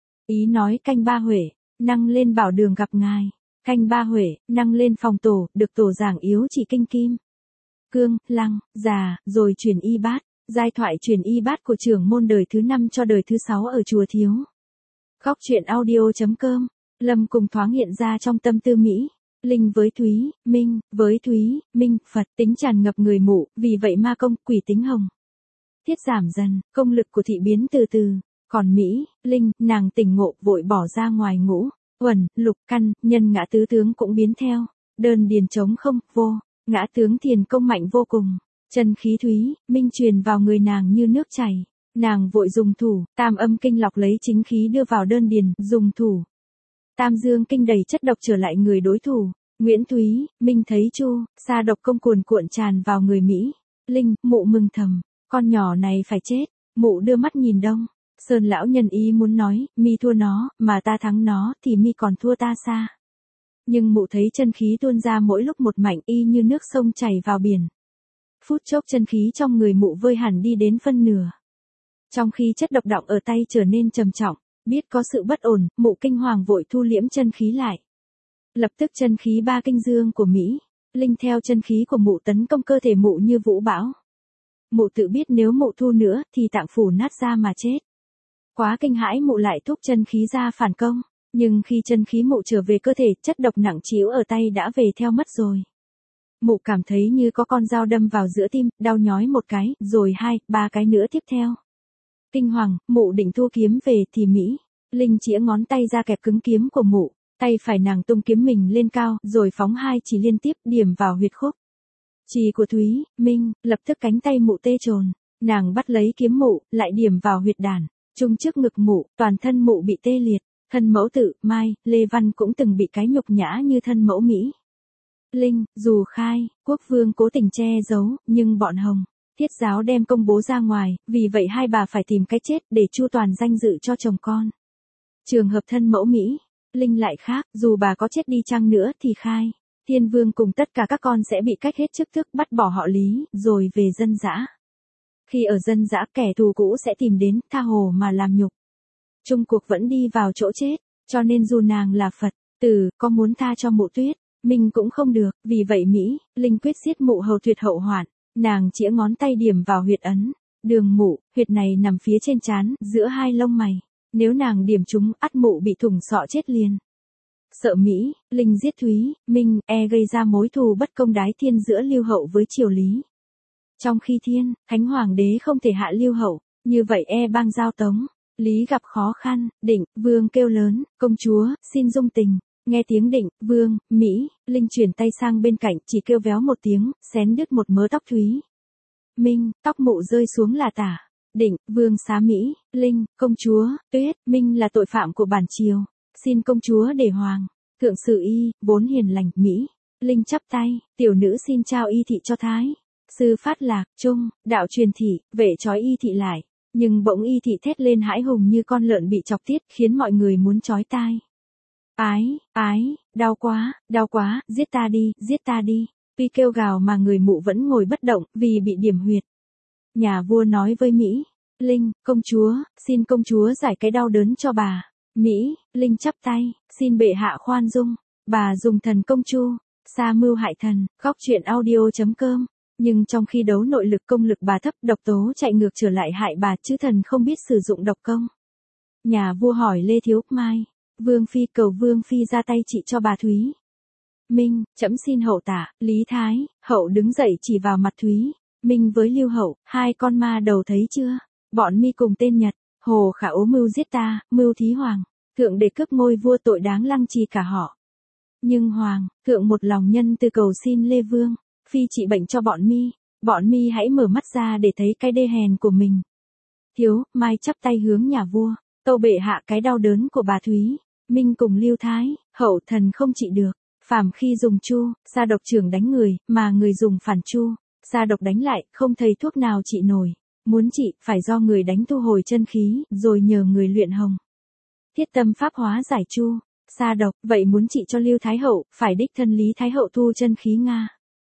Ý nói canh ba Huệ, Năng lên bảo đường gặp ngài. Canh ba Huệ, Năng lên phòng tổ, được tổ giảng yếu chỉ kinh kim, cương, lăng, già, rồi truyền y bát. Giai thoại truyền y bát của trưởng môn đời thứ 5 cho đời thứ 6 ở chùa Thiếu. Góc truyện audio.com. Lâm cùng thoáng hiện ra trong tâm tư Mỹ. Linh với Thúy, Minh, với Thúy, Minh, Phật tính tràn ngập người mụ, vì vậy ma công, quỷ tính hồng. Thiết giảm dần, công lực của thị biến từ từ. Còn Mỹ, Linh, nàng tỉnh ngộ vội bỏ ra ngoài ngũ, uẩn, lục, căn, nhân ngã tứ tướng cũng biến theo. Đơn điền trống không, vô, ngã tướng thiền công mạnh vô cùng. Chân khí Thúy, Minh truyền vào người nàng như nước chảy. Nàng vội dùng thủ, tam âm kinh lọc lấy chính khí đưa vào đơn điền, dùng thủ. Tam dương kinh đầy chất độc trở lại người đối thủ. Nguyễn Thúy, Minh thấy chu, sa độc công cuồn cuộn tràn vào người Mỹ. Linh, mụ mừng thầm, con nhỏ này phải chết. Mụ đưa mắt nhìn Đông Sơn lão nhân ý muốn nói, mi thua nó, mà ta thắng nó thì mi còn thua ta xa. Nhưng mụ thấy chân khí tuôn ra mỗi lúc một mạnh y như nước sông chảy vào biển. Phút chốc chân khí trong người mụ vơi hẳn đi đến phân nửa. Trong khi chất độc đọng ở tay trở nên trầm trọng, biết có sự bất ổn, mụ kinh hoàng vội thu liễm chân khí lại. Lập tức chân khí 3 kinh dương của Mỹ, Linh theo chân khí của mụ tấn công cơ thể mụ như vũ bão. Mụ tự biết nếu mụ thu nữa thì tạng phủ nát ra mà chết. Quá kinh hãi mụ lại thúc chân khí ra phản công, nhưng khi chân khí mụ trở về cơ thể, chất độc nặng trĩu ở tay đã về theo mất rồi. Mụ cảm thấy như có con dao đâm vào giữa tim, đau nhói một cái, rồi 2, 3 cái nữa tiếp theo. Kinh hoàng, mụ định thu kiếm về thì Mỹ Linh chĩa ngón tay ra kẹp cứng kiếm của mụ, tay phải nàng tung kiếm mình lên cao, rồi phóng 2 chỉ liên tiếp điểm vào huyệt khúc. Chì của Thúy, Minh, lập tức cánh tay mụ tê trồn, nàng bắt lấy kiếm mụ, lại điểm vào huyệt đàn, trung trước ngực mụ, toàn thân mụ bị tê liệt. Thân mẫu Tự, Mai, Lê Văn cũng từng bị cái nhục nhã như thân mẫu Mỹ Linh, dù khai, quốc vương cố tình che giấu, nhưng bọn Hồng Thiết giáo đem công bố ra ngoài, vì vậy hai bà phải tìm cái chết để chu toàn danh dự cho chồng con. Trường hợp thân mẫu Mỹ Linh lại khác, dù bà có chết đi chăng nữa thì khai, Thiên Vương cùng tất cả các con sẽ bị cách hết chức tước, bắt bỏ họ Lý, rồi về dân dã. Khi ở dân dã, kẻ thù cũ sẽ tìm đến, tha hồ mà làm nhục. Chung cuộc vẫn đi vào chỗ chết, cho nên dù nàng là Phật tử, có muốn tha cho mụ Tuyết Minh cũng không được, vì vậy Mỹ Linh quyết giết mụ hầu tuyệt hậu hoạn. Nàng chĩa ngón tay điểm vào huyệt ấn đường mụ, huyệt này nằm phía trên trán, giữa hai lông mày. Nếu nàng điểm trúng, ắt mụ bị thủng sọ chết liền. Sợ Mỹ Linh giết Thúy Minh gây ra mối thù bất công đái thiên giữa Lưu Hậu với triều Lý. Trong khi Khánh Hoàng đế không thể hạ Lưu Hậu, như vậy bang giao Tống Lý gặp khó khăn. Định Vương kêu lớn, công chúa xin dung tình. Nghe tiếng Định Vương, Mỹ Linh chuyển tay sang bên cạnh, chỉ kêu véo một tiếng, xén đứt một mớ tóc Thúy Minh, tóc mụ rơi xuống là tả. Định Vương xá Mỹ Linh, công chúa Tuyết Minh là tội phạm của bản triều, xin công chúa để hoàng thượng xử y, vốn hiền lành. Mỹ Linh chắp tay, tiểu nữ xin trao y thị cho Thái sư Phát Lạc Trung, đạo truyền thị, vệ trói y thị lại, nhưng bỗng y thị thét lên hãi hùng như con lợn bị chọc tiết, khiến mọi người muốn chói tai. Ái, đau quá, giết ta đi. Tuy kêu gào mà người mụ vẫn ngồi bất động, vì bị điểm huyệt. Nhà vua nói với Mỹ Linh, công chúa, xin công chúa giải cái đau đớn cho bà. Mỹ Linh chắp tay, xin bệ hạ khoan dung, bà dùng thần công chu, sa mưu hại thần. Góc truyện audio.com. Nhưng trong khi đấu nội lực công lực bà thấp, độc tố chạy ngược trở lại hại bà, chứ thần không biết sử dụng độc công. Nhà vua hỏi Lê Thiếu Mai Vương Phi, cầu Vương Phi ra tay trị cho bà Thúy Minh, trẫm xin hậu tả. Lý Thái Hậu đứng dậy chỉ vào mặt Thúy Minh với Lưu Hậu, hai con ma đầu thấy chưa? Bọn mi cùng tên Nhật, Hồ Khả ố mưu giết ta, mưu thí hoàng thượng để cướp ngôi vua, tội đáng lăng trì cả họ. Nhưng hoàng thượng một lòng nhân từ cầu xin Lê Vương Phi trị bệnh cho bọn mi hãy mở mắt ra để thấy cái đê hèn của mình. Thiếu Mai chắp tay hướng nhà vua, tâu bệ hạ cái đau đớn của bà Thúy Minh cùng Lưu Thái Hậu thần không trị được. Phàm khi dùng chu, sa độc trưởng đánh người, mà người dùng phản chu, sa độc đánh lại, không thấy thuốc nào trị nổi. Muốn trị, phải do người đánh thu hồi chân khí, rồi nhờ người luyện hồng Thiết tâm pháp hóa giải chu, sa độc. Vậy muốn trị cho Lưu Thái Hậu, phải đích thân Lý Thái Hậu thu chân khí Nga.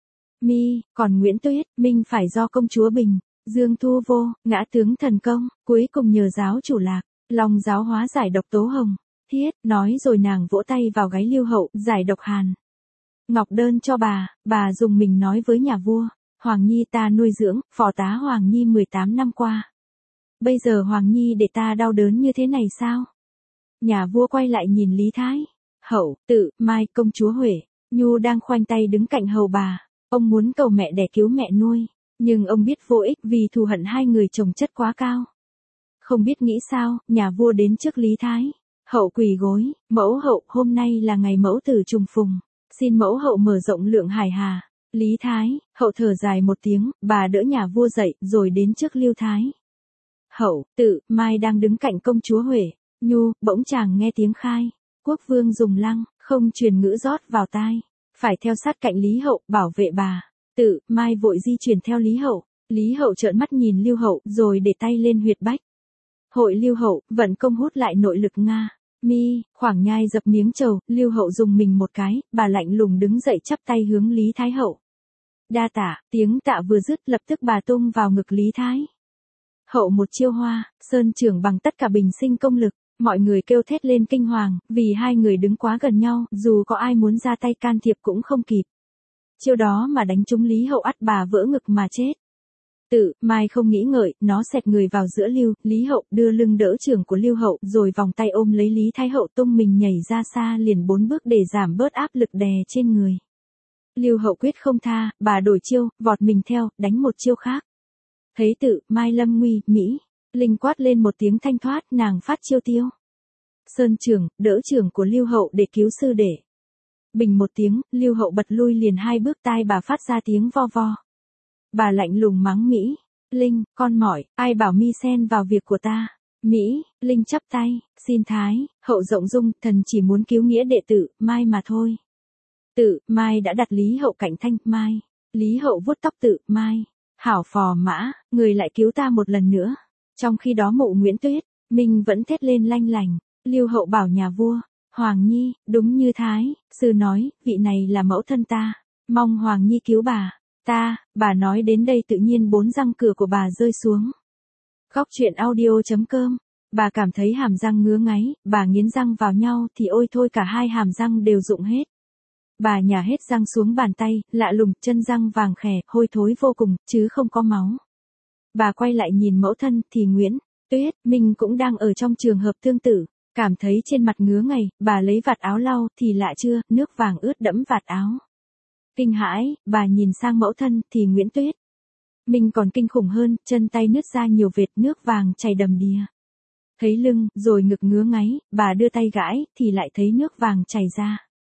Còn Nguyễn Tuyết Minh phải do công chúa Bình Dương thu vô, ngã tướng thần công, cuối cùng nhờ giáo chủ Lạc Long giáo hóa giải độc tố hồng Thiết. Nói rồi nàng vỗ tay vào gáy Lưu Hậu, giải độc hàn Ngọc đơn cho bà dùng mình nói với nhà vua, Hoàng Nhi ta nuôi dưỡng, phò tá Hoàng Nhi 18 năm qua. Bây giờ Hoàng Nhi để ta đau đớn như thế này sao? Nhà vua quay lại nhìn Lý Thái Hậu, Tự, Mai, công chúa Huệ Nhu đang khoanh tay đứng cạnh hầu bà. Ông muốn cầu mẹ đẻ cứu mẹ nuôi, nhưng ông biết vô ích vì thù hận hai người chồng chất quá cao. Không biết nghĩ sao, nhà vua đến trước Lý Thái Hậu quỳ gối, mẫu hậu, hôm nay là ngày mẫu tử trùng phùng, xin mẫu hậu mở rộng lượng hải hà. Lý Thái Hậu thở dài một tiếng, bà đỡ nhà vua dậy, rồi đến trước Lưu Thái Hậu, Tự, Mai đang đứng cạnh công chúa Huệ Nhu. Bỗng chàng nghe tiếng khai quốc vương dùng lăng không truyền ngữ rót vào tai, phải theo sát cạnh Lý Hậu, bảo vệ bà. Tự, Mai vội di chuyển theo Lý Hậu. Lý Hậu trợn mắt nhìn Lưu Hậu, rồi để tay lên huyệt bách hội Lưu Hậu, vận công hút lại nội lực Nga. Khoảng nhai dập miếng trầu, Lưu Hậu dùng mình một cái, bà lạnh lùng đứng dậy chắp tay hướng Lý Thái Hậu. Đa tạ. Tiếng tạ vừa dứt, lập tức bà tung vào ngực Lý Thái Hậu một chiêu hoa sơn trưởng bằng tất cả bình sinh công lực. Mọi người kêu thét lên kinh hoàng, vì hai người đứng quá gần nhau, dù có ai muốn ra tay can thiệp cũng không kịp. Chiêu đó mà đánh trúng Lý Hậu, ắt bà vỡ ngực mà chết. Tự Mai không nghĩ ngợi, nó xẹt người vào giữa Lý Hậu, đưa lưng đỡ trưởng của Lưu Hậu, rồi vòng tay ôm lấy Lý Thái Hậu tung mình nhảy ra xa liền 4 bước để giảm bớt áp lực đè trên người. Lưu Hậu quyết không tha, bà đổi chiêu, vọt mình theo, đánh một chiêu khác. Thấy Tự Mai lâm nguy, Mỹ Linh quát lên một tiếng thanh thoát, nàng phát chiêu tiêu. Sơn trưởng, đỡ trưởng của Lưu Hậu để cứu sư đệ. Bình một tiếng, Lưu Hậu bật lui liền 2 bước, tai bà phát ra tiếng vo vo. Bà lạnh lùng mắng Mỹ Linh, con mỏi, ai bảo mi xen vào việc của ta. Mỹ Linh chắp tay, xin Thái Hậu rộng dung, thần chỉ muốn cứu nghĩa đệ tử Mai mà thôi. Tự Mai đã đặt Lý Hậu cạnh Thanh Mai. Lý Hậu vuốt tóc Tự Mai. Hảo phò mã, người lại cứu ta một lần nữa. Trong khi đó Mộ Nguyễn Tuyết, Minh vẫn thét lên lanh lành. Lưu Hậu bảo nhà vua, Hoàng Nhi, đúng như Thái sư nói, vị này là mẫu thân ta. Mong Hoàng Nhi cứu bà. Bà nói đến đây tự nhiên 4 răng cửa của bà rơi xuống. Khóc chuyện audio.com. Bà cảm thấy hàm răng ngứa ngáy, bà nghiến răng vào nhau thì ôi thôi cả 2 hàm răng đều rụng hết. Bà nhả hết răng xuống bàn tay, lạ lùng, chân răng vàng khè, hôi thối vô cùng, chứ không có máu. Bà quay lại nhìn mẫu thân thì Nguyễn Tuyết Minh cũng đang ở trong trường hợp tương tự. Cảm thấy trên mặt ngứa ngày, bà lấy vạt áo lau thì lạ chưa, nước vàng ướt đẫm vạt áo. Kinh hãi, bà nhìn sang mẫu thân thì Nguyễn Tuyết Minh còn kinh khủng hơn, chân tay nứt ra nhiều vệt, nước vàng chảy đầm đìa. Thấy lưng, rồi ngực ngứa ngáy, bà đưa tay gãi, thì lại thấy nước vàng chảy ra.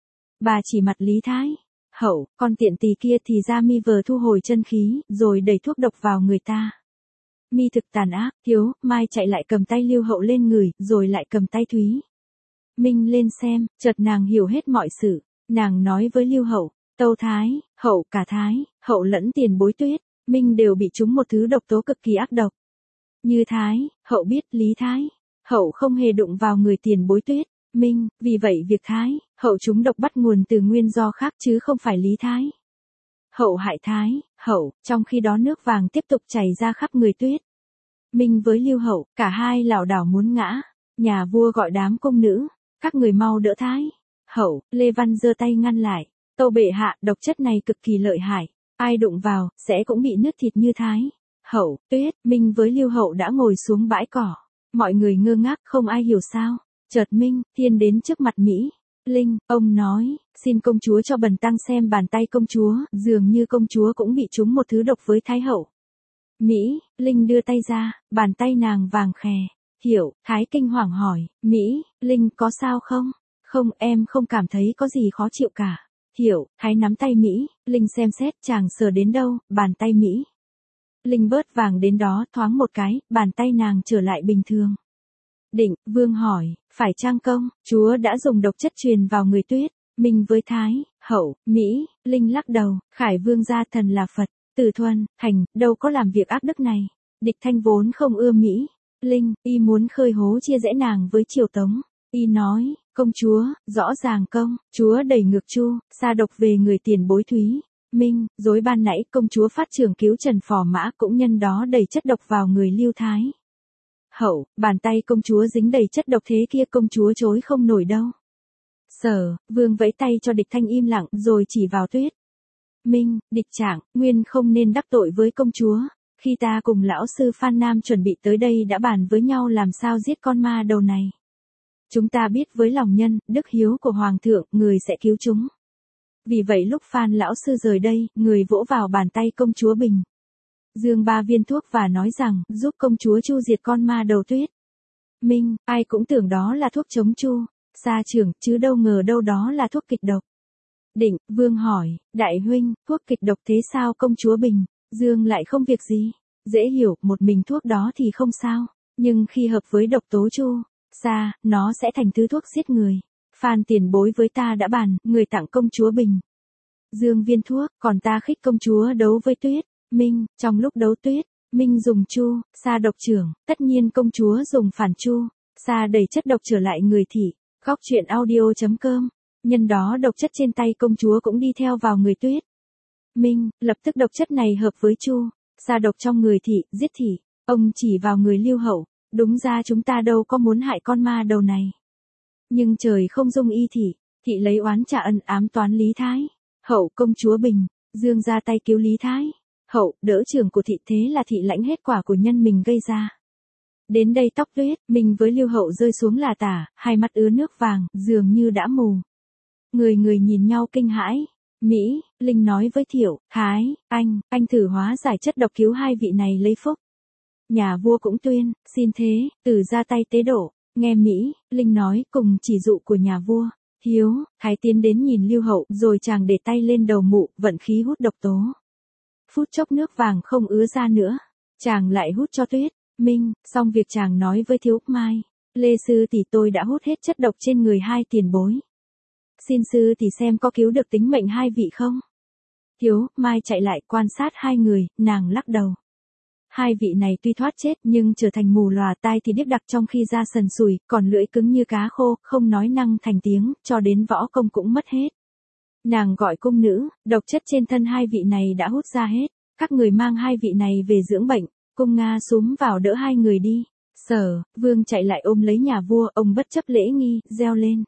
Bà chỉ mặt Lý Thái Hậu, con tiện tỳ kia thì ra mi vờ thu hồi chân khí, rồi đẩy thuốc độc vào người ta. Mi thực tàn ác, Thiếu Mai chạy lại cầm tay Lưu Hậu lên người, rồi lại cầm tay Thúy Minh lên xem, chợt nàng hiểu hết mọi sự. Nàng nói với Lưu Hậu, Tâu Thái Hậu, cả Thái Hậu lẫn tiền bối Tuyết Minh đều bị trúng một thứ độc tố cực kỳ ác độc. Như Thái Hậu biết, Lý Thái Hậu không hề đụng vào người tiền bối Tuyết Minh, vì vậy việc Thái Hậu trúng độc bắt nguồn từ nguyên do khác chứ không phải Lý Thái Hậu hại Thái Hậu. Trong khi đó nước vàng tiếp tục chảy ra khắp người Tuyết Minh với Lưu Hậu, cả hai lảo đảo muốn ngã. Nhà vua gọi đám cung nữ, các người mau đỡ Thái Hậu. Lê Văn giơ tay ngăn lại. Tâu bệ hạ, độc chất này cực kỳ lợi hại, ai đụng vào sẽ cũng bị nứt thịt như Thái Hậu. Tuyết Minh với Lưu Hậu đã ngồi xuống bãi cỏ. Mọi người ngơ ngác không ai hiểu sao. Chợt Minh Thiên đến trước mặt Mỹ Linh, ông nói, xin công chúa cho bần tăng xem bàn tay công chúa, dường như công chúa cũng bị trúng một thứ độc với Thái Hậu. Mỹ Linh đưa tay ra, bàn tay nàng vàng khè. Hiểu, Thái kinh hoàng hỏi, Mỹ Linh có sao không? Không, em không cảm thấy có gì khó chịu cả. Hiểu, Thái nắm tay Mỹ Linh xem xét, chàng sờ đến đâu, bàn tay Mỹ Linh bớt vàng đến đó, thoáng một cái, bàn tay nàng trở lại bình thường. Định Vương hỏi, phải chăng công chúa đã dùng độc chất truyền vào người Tuyết Minh với Thái Hậu? Mỹ Linh lắc đầu, Khải Vương gia thần là Phật tử thuần hành, đâu có làm việc ác đức này. Địch Thanh vốn không ưa Mỹ Linh, y muốn khơi hố chia rẽ nàng với Triều Tống. Y nói, công chúa, rõ ràng công chúa đẩy ngược Chu Sa độc về người tiền bối Thúy Minh, dối ban nãy công chúa phát trường cứu Trần Phò Mã cũng nhân đó đẩy chất độc vào người Lưu Thái Hậu. Bàn tay công chúa dính đầy chất độc thế kia, công chúa chối không nổi đâu. Sở Vương vẫy tay cho Địch Thanh im lặng, rồi chỉ vào Tuyết Minh, Địch Trạng, nguyên không nên đắc tội với công chúa. Khi ta cùng lão sư Phan Nam chuẩn bị tới đây đã bàn với nhau làm sao giết con ma đầu này. Chúng ta biết với lòng nhân, đức hiếu của Hoàng thượng, người sẽ cứu chúng. Vì vậy lúc Phan lão sư rời đây, người vỗ vào bàn tay công chúa Bình Dương 3 viên thuốc và nói rằng, giúp công chúa Chu diệt con ma đầu Tuyết Minh. Ai cũng tưởng đó là thuốc chống Chu Sa trưởng, chứ đâu ngờ đâu đó là thuốc kịch độc. Định Vương hỏi, đại huynh, thuốc kịch độc thế sao công chúa Bình Dương lại không việc gì? Dễ hiểu, một mình thuốc đó thì không sao, nhưng khi hợp với độc tố Chu Sa, nó sẽ thành thứ thuốc giết người. Phan tiền bối với ta đã bàn, người tặng công chúa Bình Dương viên thuốc, còn ta khích công chúa đấu với Tuyết Minh. Trong lúc đấu Tuyết Minh dùng Chu Sa độc trưởng, tất nhiên công chúa dùng phản Chu Sa đẩy chất độc trở lại người thị. Khóc chuyện audio.com. Nhân đó độc chất trên tay công chúa cũng đi theo vào người Tuyết Minh, lập tức độc chất này hợp với Chu Sa độc trong người thị, giết thị. Ông chỉ vào người Lưu Hậu, đúng ra chúng ta đâu có muốn hại con ma đầu này. Nhưng trời không dung y thị lấy oán trả ân ám toán Lý Thái Hậu. Công chúa Bình Dương ra tay cứu Lý Thái Hậu, đỡ trưởng của thị thế là thị lãnh hết quả của nhân mình gây ra. Đến đây tóc tuyết, mình với Lưu Hậu rơi xuống là tả, hai mắt ứa nước vàng, dường như đã mù. Người người nhìn nhau kinh hãi. Mỹ, Linh nói với Thiệu, Thái, anh thử hóa giải chất độc cứu hai vị này lấy phúc. Nhà vua cũng tuyên, xin thế, từ ra tay tế độ. Nghe Mỹ, Linh nói cùng chỉ dụ của nhà vua. Hiếu, Thái tiến đến nhìn Lưu Hậu rồi chàng để tay lên đầu mụ, vận khí hút độc tố. Phút chốc nước vàng không ứa ra nữa. Chàng lại hút cho Tuyết, Minh, xong việc chàng nói với Thiếu Mai. Lê sư tỷ tôi đã hút hết chất độc trên người hai tiền bối. Xin sư tỷ xem có cứu được tính mệnh hai vị không? Thiếu Mai chạy lại quan sát hai người, nàng lắc đầu. Hai vị này tuy thoát chết nhưng trở thành mù lòa, tai thì điếc đặc trong khi da sần sùi, còn lưỡi cứng như cá khô, không nói năng thành tiếng, cho đến võ công cũng mất hết. Nàng gọi cung nữ, độc chất trên thân hai vị này đã hút ra hết, các người mang hai vị này về dưỡng bệnh. Cung Nga súm vào đỡ hai người đi. Sở, Vương chạy lại ôm lấy nhà vua, ông bất chấp lễ nghi, reo lên.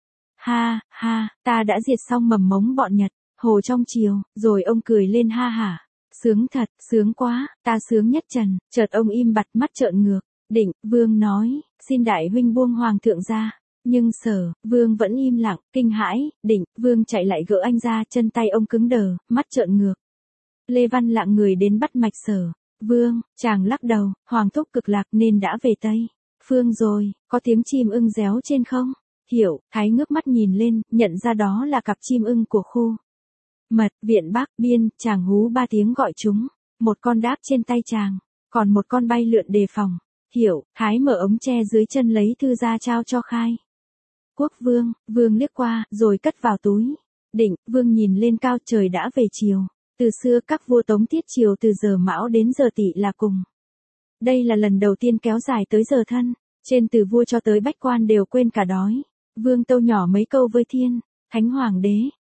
Ha, ha, ta đã diệt xong mầm mống bọn Nhật, hồ trong chiều, rồi ông cười lên ha hả. Sướng thật, sướng quá, ta sướng nhất trần, chợt ông im bặt mắt trợn ngược. Định, Vương nói, xin đại huynh buông hoàng thượng ra. Nhưng Sở, Vương vẫn im lặng, kinh hãi. Định, Vương chạy lại gỡ anh ra, chân tay ông cứng đờ, mắt trợn ngược. Lê Văn lạng người đến bắt mạch Sở. Vương, chàng lắc đầu, hoàng thúc cực lạc nên đã về Tây Phương rồi, có tiếng chim ưng réo trên không? Hiểu, Thái ngước mắt nhìn lên, nhận ra đó là cặp chim ưng của khu Mật, viện Bắc Biên, chàng hú ba tiếng gọi chúng. Một con đáp trên tay chàng, còn một con bay lượn đề phòng. Hiểu, Thái mở ống tre dưới chân lấy thư ra trao cho Khai Quốc Vương, Vương liếc qua, rồi cất vào túi. Định, Vương nhìn lên cao, trời đã về chiều. Từ xưa các vua Tống Thiết Triều từ giờ Mão đến giờ Tỵ là cùng. Đây là lần đầu tiên kéo dài tới giờ Thân, trên từ vua cho tới bách quan đều quên cả đói. Vương tâu nhỏ mấy câu với Thiên, Thánh Hoàng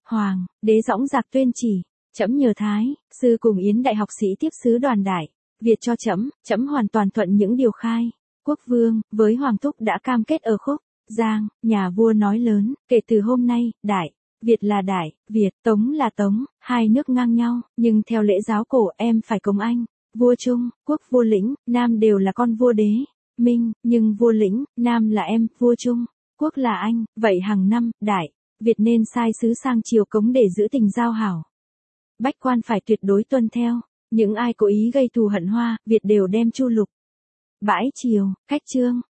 đế dõng dạc tuyên chỉ, trẫm nhờ Thái, sư cùng Yến đại học sĩ tiếp sứ đoàn đại, Việt cho trẫm hoàn toàn thuận những điều Khai Quốc Vương, với Hoàng thúc đã cam kết ở khúc Giang, nhà vua nói lớn, kể từ hôm nay, Đại Việt là Đại Việt, Tống là Tống, hai nước ngang nhau, nhưng theo lễ giáo cổ em phải cống anh, vua Trung, Quốc vua Lĩnh, Nam đều là con vua đế, Minh, nhưng vua Lĩnh, Nam là em, vua Trung, Quốc là anh, vậy hàng năm, Đại Việt nên sai sứ sang triều cống để giữ tình giao hảo. Bách quan phải tuyệt đối tuân theo, những ai cố ý gây thù hận Hoa, Việt đều đem chu lục. Bãi triều, cách trương.